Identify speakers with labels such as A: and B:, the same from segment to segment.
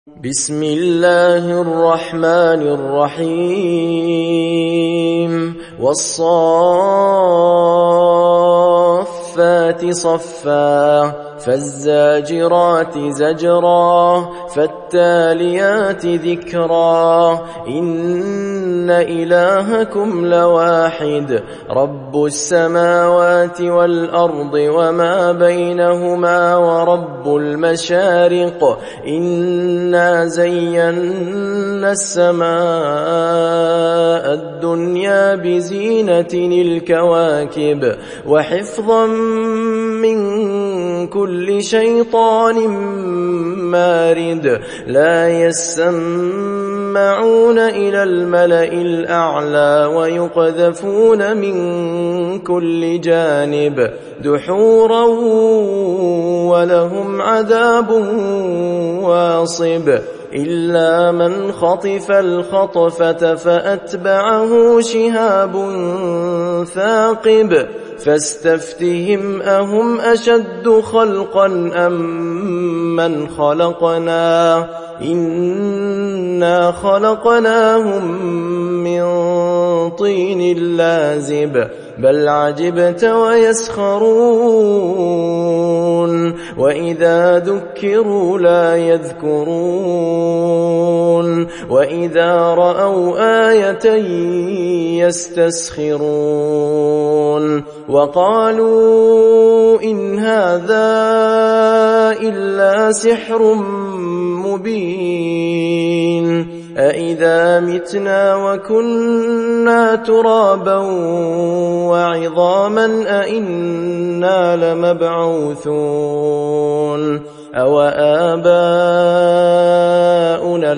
A: بسم الله الرحمن الرحيم والصافات صفا فالزاجرات زجرا فالتاليات ذكرا إن إلهكم لواحد رب السماوات والأرض وما بينهما ورب المشارق إنا زينا السماء الدنيا بزينة الكواكب وحفظا من كل شيطان مارد لا يسمعون إلى الملأ الأعلى ويقذفون من كل جانب دحورا ولهم عذاب واصب إلا من خطف الخطفة فأتبعه شهاب ثاقب فاستفتهم أهم أشد خلقا أم من خلقنا إنا خلقناهم من طين لازب بل عجبت ويسخرون وإذا ذكروا لا يذكرون وإذا رأوا آية يستسخرون وقالوا إن هذا إلا سحر مبين أإذا متنا وكنا ترابا وعظاما أإنا لمبعوثون أو آباؤنا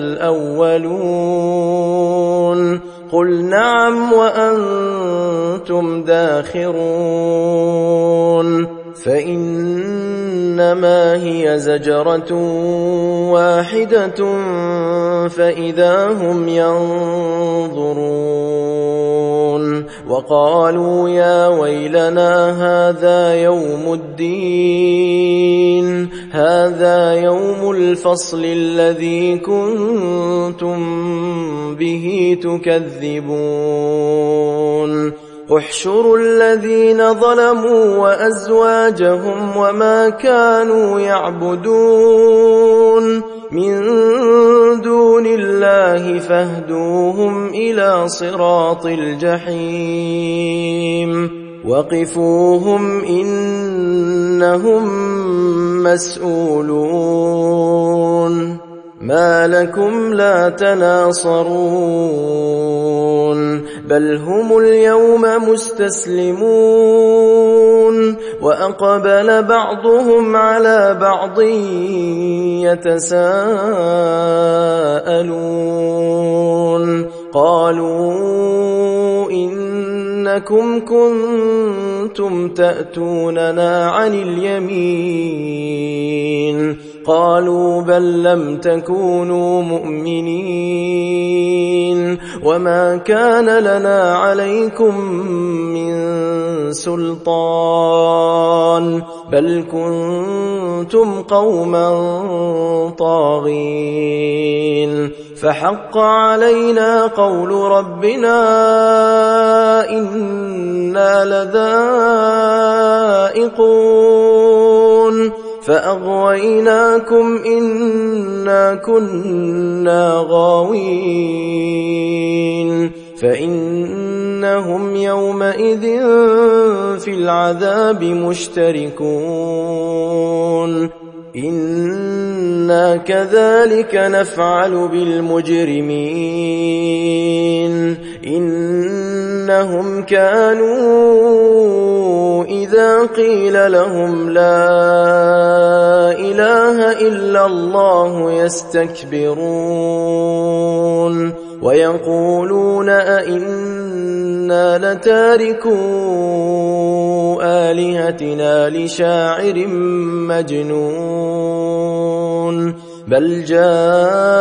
A: الأولون قل نعم وأنتم داخرون فإنما هي زجرة واحدة فإذا هم ينظرون وقالوا يا ويلنا هذا يوم الدين هذا يوم الفصل الذي كنتم به تكذبون احشروا الذين ظلموا وأزواجهم وما كانوا يعبدون من دون الله فاهدوهم إلى صراط الجحيم وقفوهم إنهم مسؤولون ما لكم لا تناصرون بل هم اليوم مستسلمون وأقبل بعضهم على بعض يتساءلون قالوا إنكم كنتم تأتوننا عن اليمين قالوا بل لم تكونوا مؤمنين وما كان لنا عليكم من سلطان بل كنتم قوما طاغين فحق علينا قول ربنا إنا لذائقون فأغويناكم إنا كنا غاوين فإنهم يومئذ في العذاب مشتركون إنا كذلك نفعل بالمجرمين إنهم كانوا إذا قيل لهم لا إله إلا الله يستكبرون ويقولون أئنا لتاركو آلهتنا لشاعر مجنون بل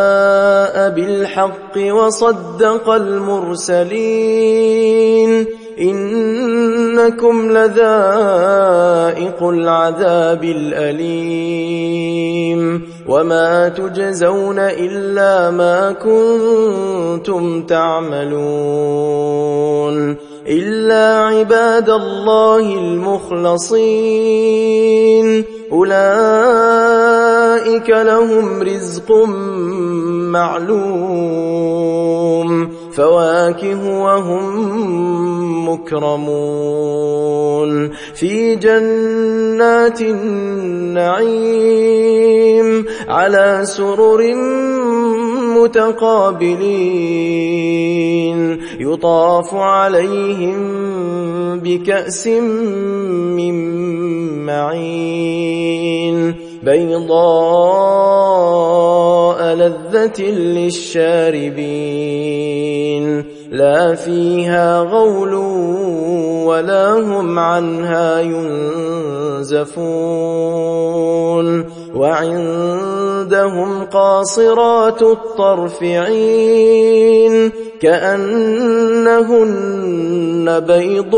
A: جاء بالحق وصدق المرسلين إنكم لذائق العذاب الأليم وما تجزون إلا ما كنتم تعملون إلا عباد الله المخلصين أولئك لهم رزق معلوم فواكه وهم مكرمون في جنات النعيم على سرر متقابلين يطاف عليهم بكأس من معين بيضاء لذة للشاربين لا فيها غول ولا هم عنها ينزفون وعندهم قاصرات الطرف عين كأنهن بيض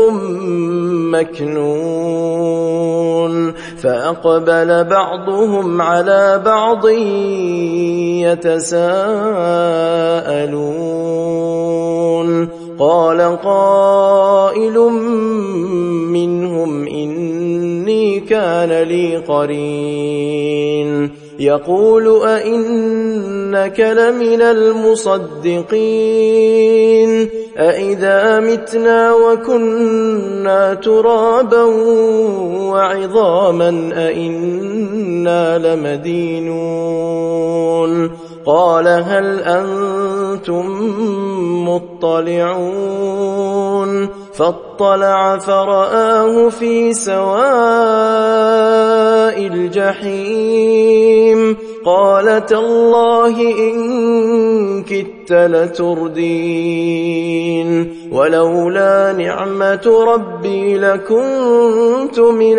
A: مكنون فأقبل بعضهم على بعض يتساءلون قال قائل منهم إني كان لي قرين يقول أئنك لمن المصدقين أئذا متنا وكنا ترابا وعظاما أئنا لمدينون قال هل أنتم مطلعون فاطلع فرآه في سواء الجحيم قال تالله إن كدت لتردين ولولا نعمة ربي لكنت من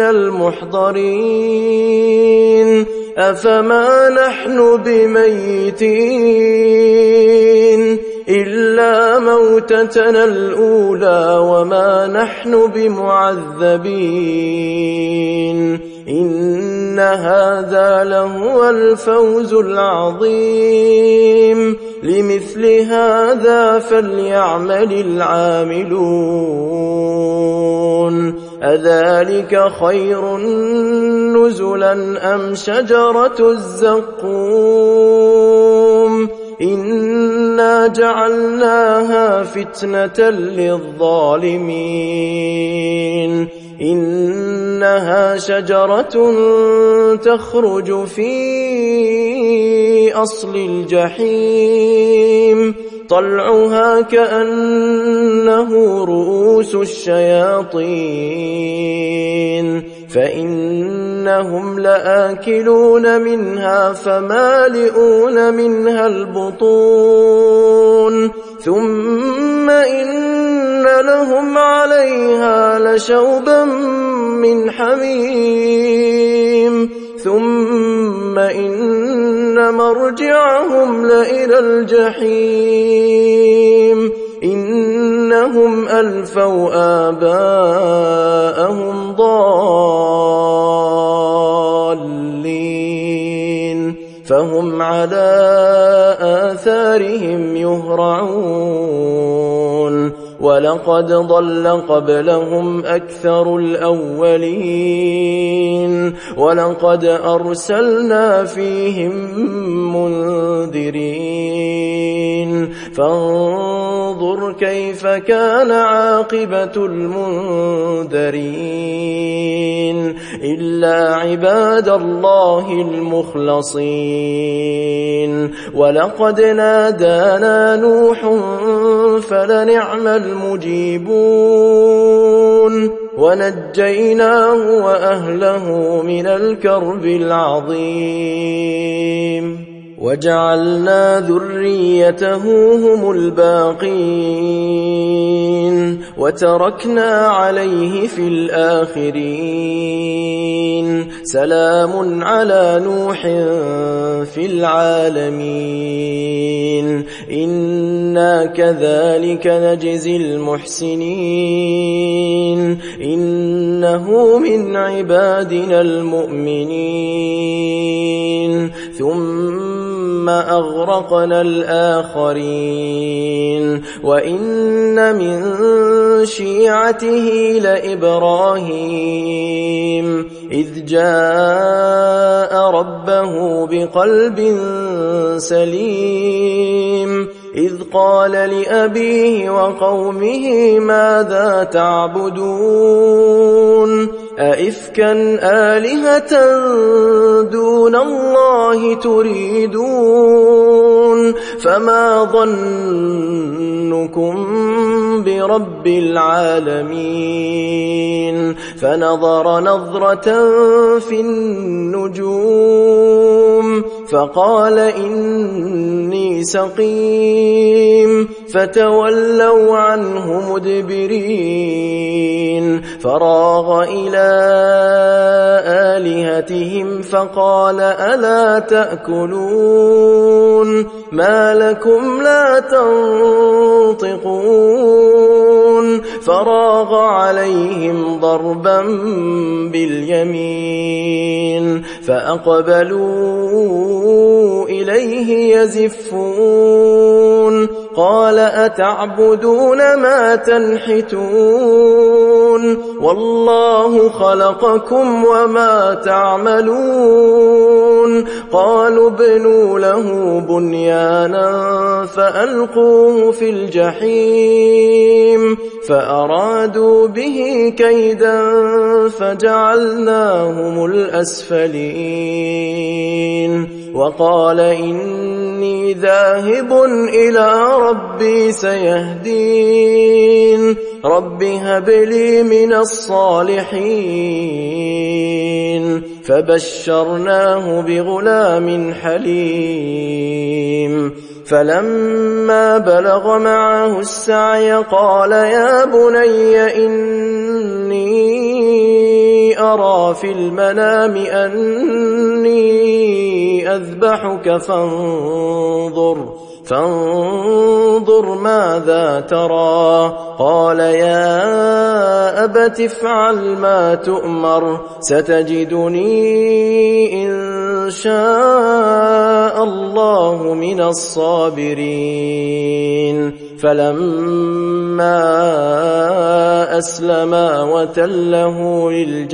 A: المحضرين أفما نحن بميتين إلا موتتنا الأولى وما نحن بمعذبين إن هذا لهو الفوز العظيم لمثل هذا فليعمل العاملون أذلك خير نزلا أم شجرة الزقوم إنا جعلناها فتنة للظالمين إنها شجرة تخرج في أصل الجحيم طلعها كأنه رؤوس الشياطين فإنهم لآكلون منها فمالئون منها البطون ثم إن لهم عليها لشوبا من حميم ثم إن مرجعهم لإلى الجحيم إنهم ألفوا آباءهم ضالين فهم على آثارهم يهرعون ولقد ضل قبلهم أكثر الأولين ولقد أرسلنا فيهم منذرين فانظر كيف كان عاقبة المنذرين إلا عباد الله المخلصين ولقد نادانا نوح فلنعم المجيبون ونجيناه وأهله من الكرب العظيم وجعلنا ذريته هم الباقين وتركنا عليه في الآخرين سلام على نوح في العالمين إنا كذلك نجزي المحسنين إنه من عبادنا المؤمنين ثم أغرقنا الآخرين وإن من شيعته لإبراهيم إذ جاء ربه بقلب سليم إذ قال لأبيه وقومه ماذا تعبدون أئفكا آلهة دون الله تريدون فما ظنكم برب العالمين فنظر نظرة في النجوم فقال إني سقيم فتولوا عنه مدبرين فراغ إلى آلهتهم فقال ألا تأكلون ما لكم لا تنطقون فراغ عليهم ضربا باليمين فأقبلوا إليه يزفون قال أتعبدون ما تنحتون والله خلقكم وما تعملون قالوا ابنوا له بنيانا فألقوه في الجحيم فأرادوا به كيدا فجعلناهم الأسفلين وقال إني ذاهب إلى ربي سيهدين رب هب لي من الصالحين فبشرناه بغلام حليم فلما بلغ معه السعي قال يا بني إني أرى في المنام أني أذبحك فانظر ماذا ترى قال يا أبت افعل ما تؤمر ستجدني إن شاء الله من الصابرين فلما أسلما وتله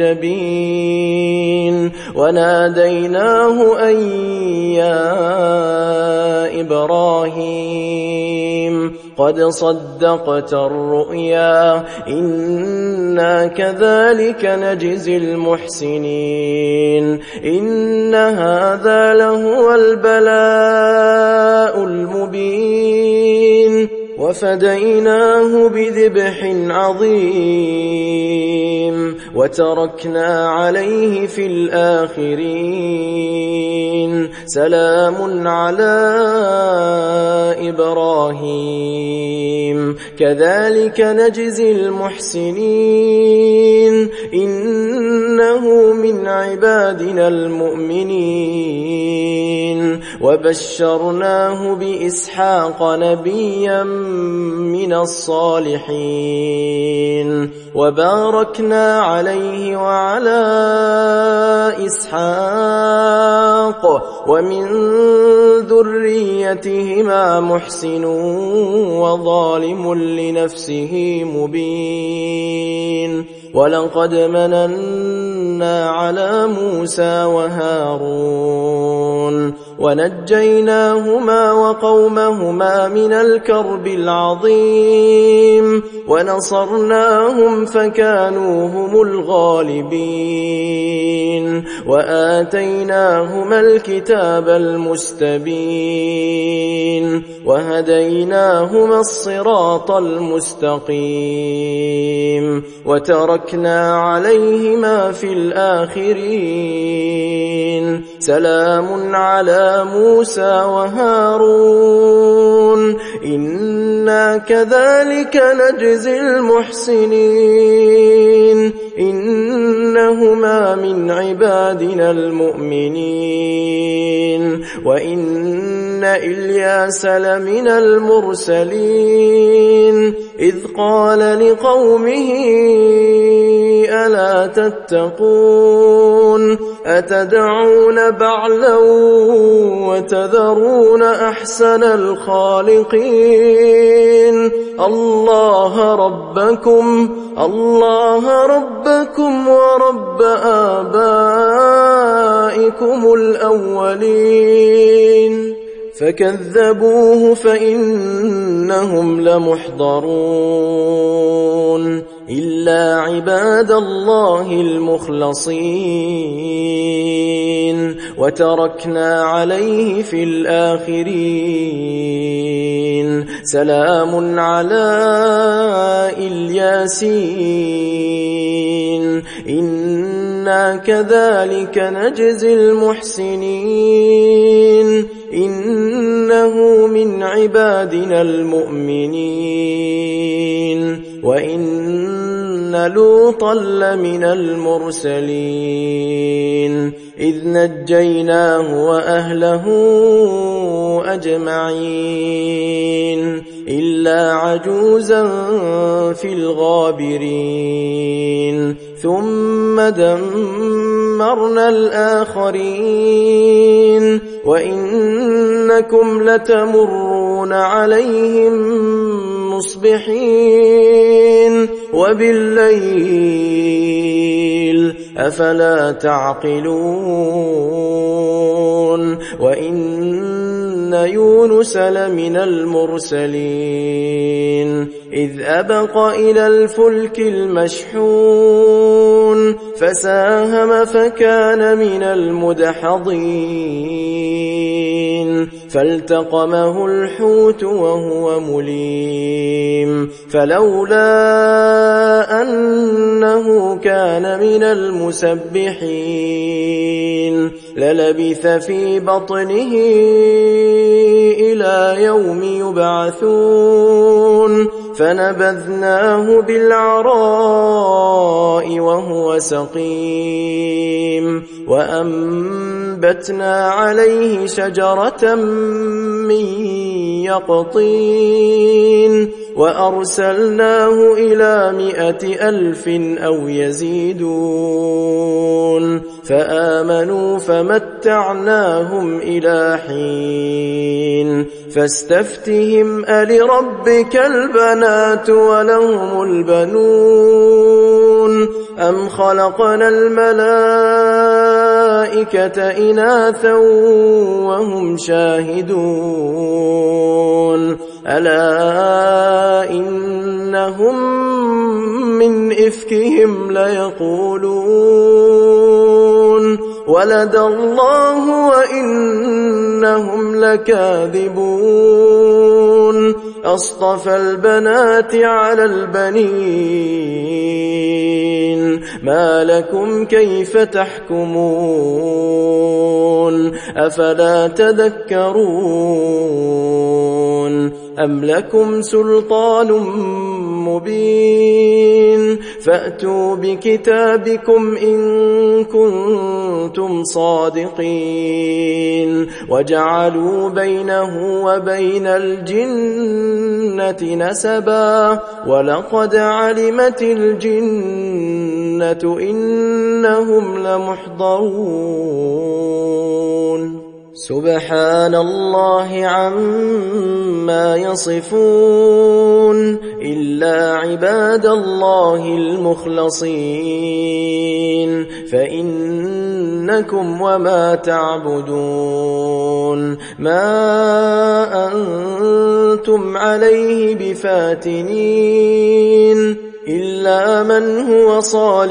A: للجبين وناديناه أن يا إبراهيم قد صدقت الرؤيا إنا كذلك نجزي المحسنين إن هذا لهو البلاء المبين وفديناه بذبح عظيم وتركنا عليه في الآخرين سلام على إبراهيم كذلك نجزي المحسنين إنه من عبادنا المؤمنين وبشرناه بإسحاق نبيا من الصالحين وباركنا عليه وعلى إسحاق ومن ذريتهما محسن وظالم لنفسه مبين ولقد مننا على موسى وهارون ونجيناهما وقومهما من الكرب العظيم ونصرناهم فكانوا هم الغالبين وآتيناهما الكتاب المستبين وهديناهما الصراط المستقيم وتركنا عليهما في الآخرين سلام على على موسى وهارون إنا كذلك نجزي المحسنين إنهما من عبادنا المؤمنين وإن إلياس لمن المرسلين إذ قال لقومه ألا تتقون أتدعون بعلا وتذرون أحسن الخالقين الله ربكم ورب آبائكم الأولين فكذبوه فإنهم لمحضرون إلا عباد الله المخلصين وتركنا عليه في الآخرين سلام على الياسين إنا كذلك نجزي المحسنين إنه من عبادنا المؤمنين وإن لوطا لمن المرسلين إذ نجيناه وأهله أجمعين إلا عجوزا في الغابرين ثم دمرنا الآخرين وإنكم لتمرون عليهم مصبحين وبالليل أفلا تعقلون وإن يونس لمن المرسلين إذ أبق إلى الفلك المشحون فساهم فكان من المدحضين فالتقمه الحوت وهو مليم فلولا أنه كان من المسبحين للبث في بطنه إلى يوم يبعثون فنبذناه بالعراء وهو سقيم وأنبتنا عليه شجرة من يقطين وأرسلناه إلى 100,000 أو يزيدون فآمنوا فمتعناهم إلى حين فاستفتهم ألربك البنات ولهم البنون أم خلقنا الملائكة إناثا وهم شاهدون ألا إنهم من إفكهم ليقولون ولد الله وإنهم لكاذبون أصطفى البنات على البنين ما لكم كيف تحكمون أفلا تذكرون أم لكم سلطان مبين فأتوا بكتابكم إن كنتم صادقين وجعلوا بينه وبين الجنة نسبا ولقد علمت الجنة إنهم لمحضرون سبحان الله عما يصفون إلا عباد الله المخلصين فإنكم وما تعبدون ما أنتم عليه بفاتنين إلا من هو صال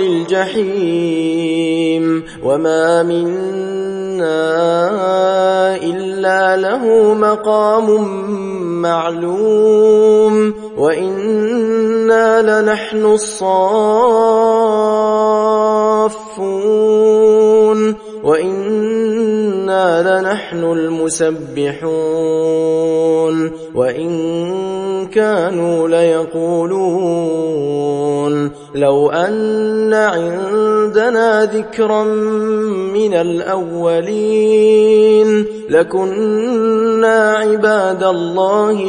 A: الجحيم وما منا إلا له مقام معلوم وإنا لنحن الصافون وإنا لنحن المسبحون وإن كانوا ليقولون لو أن عندنا ذكرا من الأولين لكنا عباد الله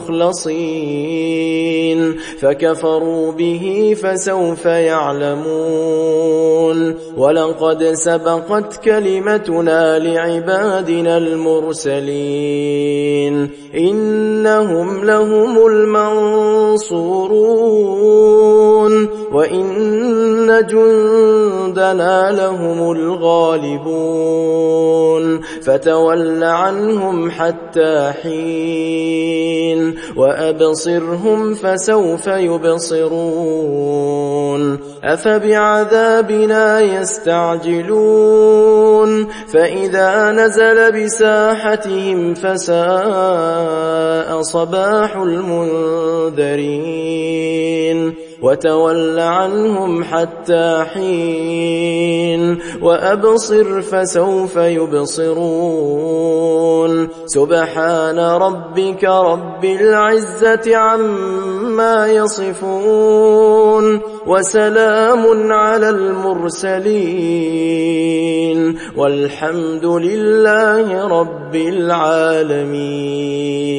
A: المخلصين فكفروا به فسوف يعلمون ولقد سبقت كلمتنا لعبادنا المرسلين إنهم لهم المنصورون وإن جندنا لهم الغالبون فتول عنهم حتى حين وأبصرهم فسوف يبصرون أفبعذابنا يستعجلون فإذا نزل بساحتهم فساء صباح المنذرين وتول عنهم حتى حين وأبصر فسوف يبصرون سبحان ربك رب العزة عما يصفون وسلام على المرسلين والحمد لله رب العالمين.